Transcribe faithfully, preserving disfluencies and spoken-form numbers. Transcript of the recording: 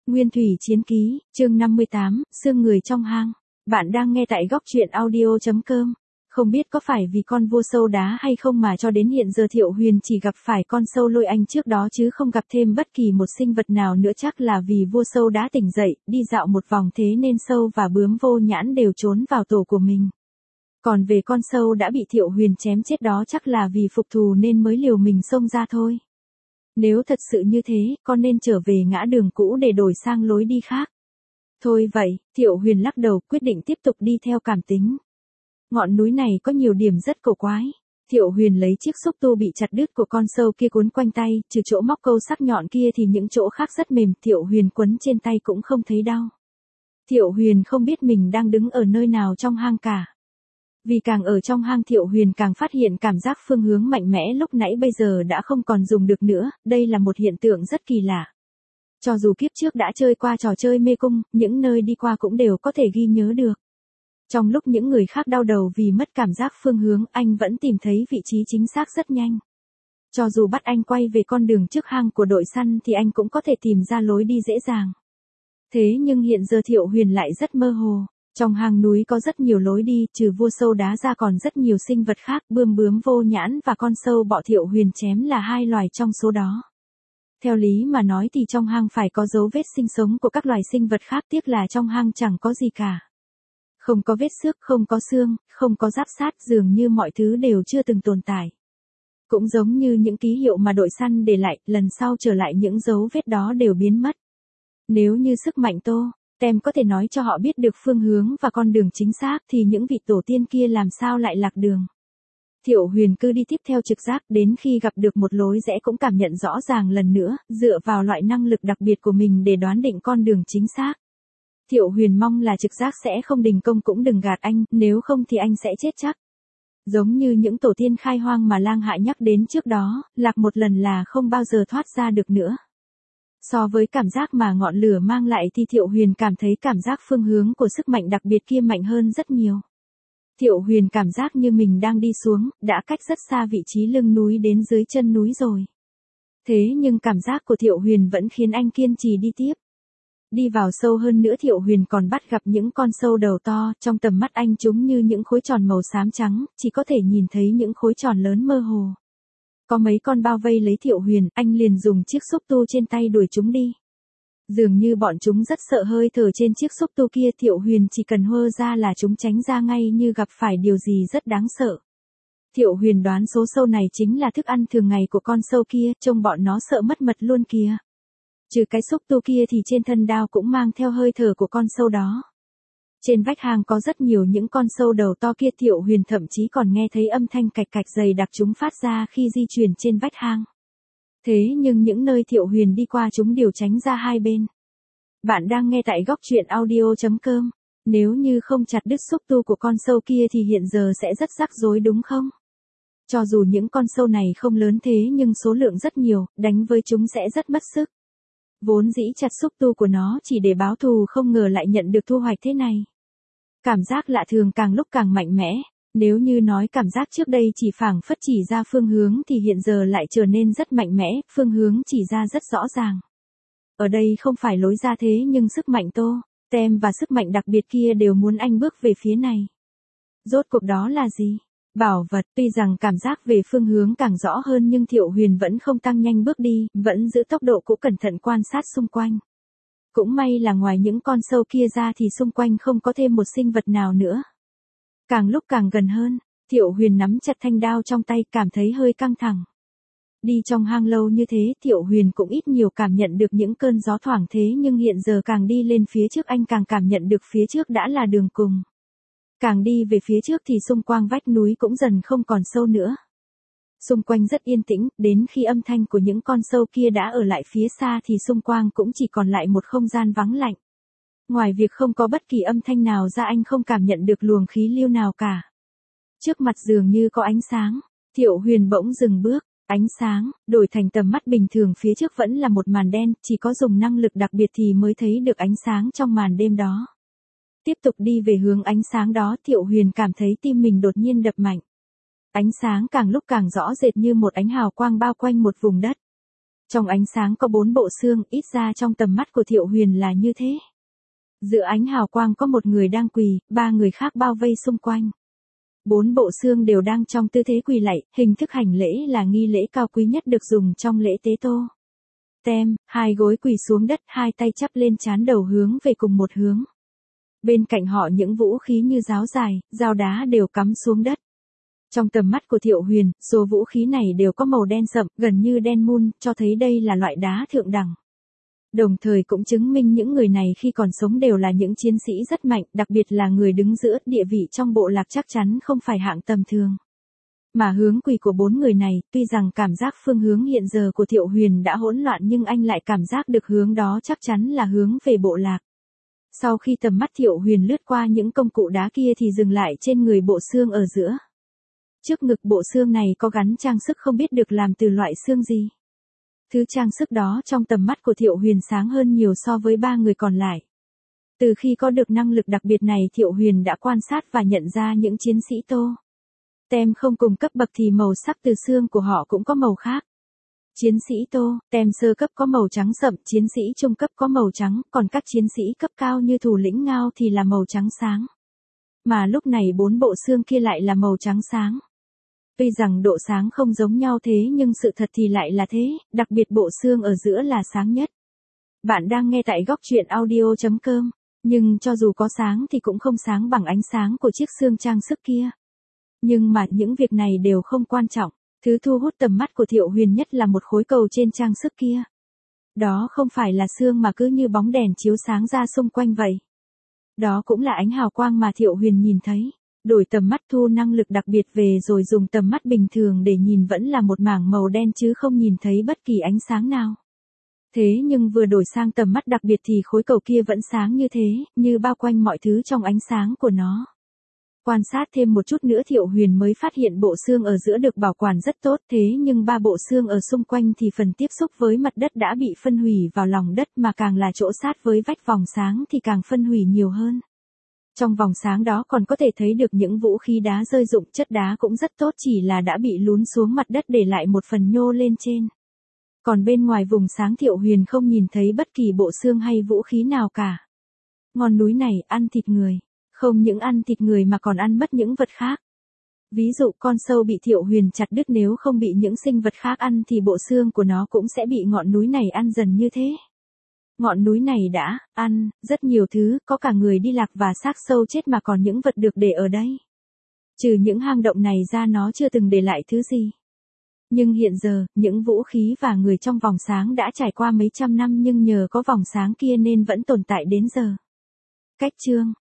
Nguyên thủy chiến ký, chương năm mươi tám, xương người trong hang. Bạn đang nghe tại góc truyện audio chấm com. Không biết có phải vì con vua sâu đá hay không mà cho đến hiện giờ Thiệu Huyền chỉ gặp phải con sâu lôi anh trước đó chứ không gặp thêm bất kỳ một sinh vật nào nữa, chắc là vì vua sâu đá tỉnh dậy, đi dạo một vòng thế nên sâu và bướm vô nhãn đều trốn vào tổ của mình. Còn về con sâu đã bị Thiệu Huyền chém chết đó chắc là vì phục thù nên mới liều mình xông ra thôi. Nếu thật sự như thế, con nên trở về ngã đường cũ để đổi sang lối đi khác. Thôi vậy, Thiệu Huyền lắc đầu quyết định tiếp tục đi theo cảm tính. Ngọn núi này có nhiều điểm rất cổ quái. Thiệu Huyền lấy chiếc xúc tu bị chặt đứt của con sâu kia quấn quanh tay, trừ chỗ móc câu sắc nhọn kia thì những chỗ khác rất mềm, Thiệu Huyền quấn trên tay cũng không thấy đau. Thiệu Huyền không biết mình đang đứng ở nơi nào trong hang cả. Vì càng ở trong hang Thiệu Huyền càng phát hiện cảm giác phương hướng mạnh mẽ lúc nãy bây giờ đã không còn dùng được nữa, đây là một hiện tượng rất kỳ lạ. Cho dù kiếp trước đã chơi qua trò chơi mê cung, những nơi đi qua cũng đều có thể ghi nhớ được. Trong lúc những người khác đau đầu vì mất cảm giác phương hướng, anh vẫn tìm thấy vị trí chính xác rất nhanh. Cho dù bắt anh quay về con đường trước hang của đội săn thì anh cũng có thể tìm ra lối đi dễ dàng. Thế nhưng hiện giờ Thiệu Huyền lại rất mơ hồ. Trong hang núi có rất nhiều lối đi, trừ vua sâu đá ra còn rất nhiều sinh vật khác, bươm bướm vô nhãn và con sâu bọ Thiệu Huyền chém là hai loài trong số đó. Theo lý mà nói thì trong hang phải có dấu vết sinh sống của các loài sinh vật khác, tiếc là trong hang chẳng có gì cả. Không có vết xước, không có xương, không có giáp sát, dường như mọi thứ đều chưa từng tồn tại. Cũng giống như những ký hiệu mà đội săn để lại, lần sau trở lại những dấu vết đó đều biến mất. Nếu như sức mạnh Tô Tem có thể nói cho họ biết được phương hướng và con đường chính xác thì những vị tổ tiên kia làm sao lại lạc đường. Thiệu Huyền cứ đi tiếp theo trực giác đến khi gặp được một lối rẽ cũng cảm nhận rõ ràng lần nữa, dựa vào loại năng lực đặc biệt của mình để đoán định con đường chính xác. Thiệu Huyền mong là trực giác sẽ không đình công cũng đừng gạt anh, nếu không thì anh sẽ chết chắc. Giống như những tổ tiên khai hoang mà Lang Hạ nhắc đến trước đó, lạc một lần là không bao giờ thoát ra được nữa. So với cảm giác mà ngọn lửa mang lại thì Thiệu Huyền cảm thấy cảm giác phương hướng của sức mạnh đặc biệt kia mạnh hơn rất nhiều. Thiệu Huyền cảm giác như mình đang đi xuống, đã cách rất xa vị trí lưng núi đến dưới chân núi rồi. Thế nhưng cảm giác của Thiệu Huyền vẫn khiến anh kiên trì đi tiếp. Đi vào sâu hơn nữa Thiệu Huyền còn bắt gặp những con sâu đầu to, trong tầm mắt anh chúng như những khối tròn màu xám trắng, chỉ có thể nhìn thấy những khối tròn lớn mơ hồ. Có mấy con bao vây lấy Thiệu Huyền, anh liền dùng chiếc xúc tu trên tay đuổi chúng đi. Dường như bọn chúng rất sợ hơi thở trên chiếc xúc tu kia, Thiệu Huyền chỉ cần hơ ra là chúng tránh ra ngay như gặp phải điều gì rất đáng sợ. Thiệu Huyền đoán số sâu này chính là thức ăn thường ngày của con sâu kia, trông bọn nó sợ mất mật luôn kìa. Trừ cái xúc tu kia thì trên thân đao cũng mang theo hơi thở của con sâu đó. Trên vách hang có rất nhiều những con sâu đầu to kia, Thiệu Huyền thậm chí còn nghe thấy âm thanh cạch cạch dày đặc chúng phát ra khi di chuyển trên vách hang. Thế nhưng những nơi Thiệu Huyền đi qua chúng đều tránh ra hai bên. Bạn đang nghe tại góc truyện audio chấm com. Nếu như không chặt đứt xúc tu của con sâu kia thì hiện giờ sẽ rất rắc rối đúng không? Cho dù những con sâu này không lớn thế nhưng số lượng rất nhiều, đánh với chúng sẽ rất mất sức. Vốn dĩ chặt xúc tu của nó chỉ để báo thù, không ngờ lại nhận được thu hoạch thế này. Cảm giác lạ thường càng lúc càng mạnh mẽ, nếu như nói cảm giác trước đây chỉ phảng phất chỉ ra phương hướng thì hiện giờ lại trở nên rất mạnh mẽ, phương hướng chỉ ra rất rõ ràng. Ở đây không phải lối ra thế nhưng sức mạnh Tô Tem và sức mạnh đặc biệt kia đều muốn anh bước về phía này. Rốt cuộc đó là gì? Bảo vật. Tuy rằng cảm giác về phương hướng càng rõ hơn nhưng Thiệu Huyền vẫn không tăng nhanh bước đi, vẫn giữ tốc độ cũ cẩn thận quan sát xung quanh. Cũng may là ngoài những con sâu kia ra thì xung quanh không có thêm một sinh vật nào nữa. Càng lúc càng gần hơn, Thiệu Huyền nắm chặt thanh đao trong tay, cảm thấy hơi căng thẳng. Đi trong hang lâu như thế Thiệu Huyền cũng ít nhiều cảm nhận được những cơn gió thoảng thế nhưng hiện giờ càng đi lên phía trước anh càng cảm nhận được phía trước đã là đường cùng. Càng đi về phía trước thì xung quanh vách núi cũng dần không còn sâu nữa. Xung quanh rất yên tĩnh, đến khi âm thanh của những con sâu kia đã ở lại phía xa thì xung quanh cũng chỉ còn lại một không gian vắng lạnh. Ngoài việc không có bất kỳ âm thanh nào ra anh không cảm nhận được luồng khí lưu nào cả. Trước mặt dường như có ánh sáng, Thiệu Huyền bỗng dừng bước, ánh sáng, đổi thành tầm mắt bình thường phía trước vẫn là một màn đen, chỉ có dùng năng lực đặc biệt thì mới thấy được ánh sáng trong màn đêm đó. Tiếp tục đi về hướng ánh sáng đó Thiệu Huyền cảm thấy tim mình đột nhiên đập mạnh. Ánh sáng càng lúc càng rõ rệt như một ánh hào quang bao quanh một vùng đất. Trong ánh sáng có bốn bộ xương, ít ra trong tầm mắt của Thiệu Huyền là như thế. Giữa ánh hào quang có một người đang quỳ, ba người khác bao vây xung quanh. Bốn bộ xương đều đang trong tư thế quỳ lạy, hình thức hành lễ là nghi lễ cao quý nhất được dùng trong lễ tế tô. Tem, hai gối quỳ xuống đất, hai tay chắp lên trán đầu hướng về cùng một hướng. Bên cạnh họ những vũ khí như giáo dài, dao đá đều cắm xuống đất. Trong tầm mắt của Thiệu Huyền, số vũ khí này đều có màu đen sậm, gần như đen mun, cho thấy đây là loại đá thượng đẳng. Đồng thời cũng chứng minh những người này khi còn sống đều là những chiến sĩ rất mạnh, đặc biệt là người đứng giữa, địa vị trong bộ lạc chắc chắn không phải hạng tầm thường. Mà hướng quỳ của bốn người này, tuy rằng cảm giác phương hướng hiện giờ của Thiệu Huyền đã hỗn loạn nhưng anh lại cảm giác được hướng đó chắc chắn là hướng về bộ lạc. Sau khi tầm mắt Thiệu Huyền lướt qua những công cụ đá kia thì dừng lại trên người bộ xương ở giữa. Trước ngực bộ xương này có gắn trang sức không biết được làm từ loại xương gì. Thứ trang sức đó trong tầm mắt của Thiệu Huyền sáng hơn nhiều so với ba người còn lại. Từ khi có được năng lực đặc biệt này Thiệu Huyền đã quan sát và nhận ra những chiến sĩ tô. Tem không cùng cấp bậc thì màu sắc từ xương của họ cũng có màu khác. Chiến sĩ tô, tem sơ cấp có màu trắng sậm, chiến sĩ trung cấp có màu trắng, còn các chiến sĩ cấp cao như thủ lĩnh Ngao thì là màu trắng sáng. Mà lúc này bốn bộ xương kia lại là màu trắng sáng. Tuy rằng độ sáng không giống nhau thế nhưng sự thật thì lại là thế, đặc biệt bộ xương ở giữa là sáng nhất. Bạn đang nghe tại góc truyện audio chấm com, nhưng cho dù có sáng thì cũng không sáng bằng ánh sáng của chiếc xương trang sức kia. Nhưng mà những việc này đều không quan trọng, thứ thu hút tầm mắt của Thiệu Huyền nhất là một khối cầu trên trang sức kia. Đó không phải là xương mà cứ như bóng đèn chiếu sáng ra xung quanh vậy. Đó cũng là ánh hào quang mà Thiệu Huyền nhìn thấy. Đổi tầm mắt thu năng lực đặc biệt về rồi dùng tầm mắt bình thường để nhìn vẫn là một mảng màu đen chứ không nhìn thấy bất kỳ ánh sáng nào. Thế nhưng vừa đổi sang tầm mắt đặc biệt thì khối cầu kia vẫn sáng như thế, như bao quanh mọi thứ trong ánh sáng của nó. Quan sát thêm một chút nữa Thiệu Huyền mới phát hiện bộ xương ở giữa được bảo quản rất tốt thế nhưng ba bộ xương ở xung quanh thì phần tiếp xúc với mặt đất đã bị phân hủy vào lòng đất mà càng là chỗ sát với vách vòng sáng thì càng phân hủy nhiều hơn. Trong vòng sáng đó còn có thể thấy được những vũ khí đá rơi rụng, chất đá cũng rất tốt chỉ là đã bị lún xuống mặt đất để lại một phần nhô lên trên. Còn bên ngoài vùng sáng Thiệu Huyền không nhìn thấy bất kỳ bộ xương hay vũ khí nào cả. Ngọn núi này ăn thịt người, không những ăn thịt người mà còn ăn mất những vật khác. Ví dụ con sâu bị Thiệu Huyền chặt đứt nếu không bị những sinh vật khác ăn thì bộ xương của nó cũng sẽ bị ngọn núi này ăn dần như thế. Ngọn núi này đã ăn rất nhiều thứ, có cả người đi lạc và xác sâu chết mà còn những vật được để ở đây. Trừ những hang động này ra nó chưa từng để lại thứ gì. Nhưng hiện giờ, những vũ khí và người trong vòng sáng đã trải qua mấy trăm năm nhưng nhờ có vòng sáng kia nên vẫn tồn tại đến giờ. Cách chương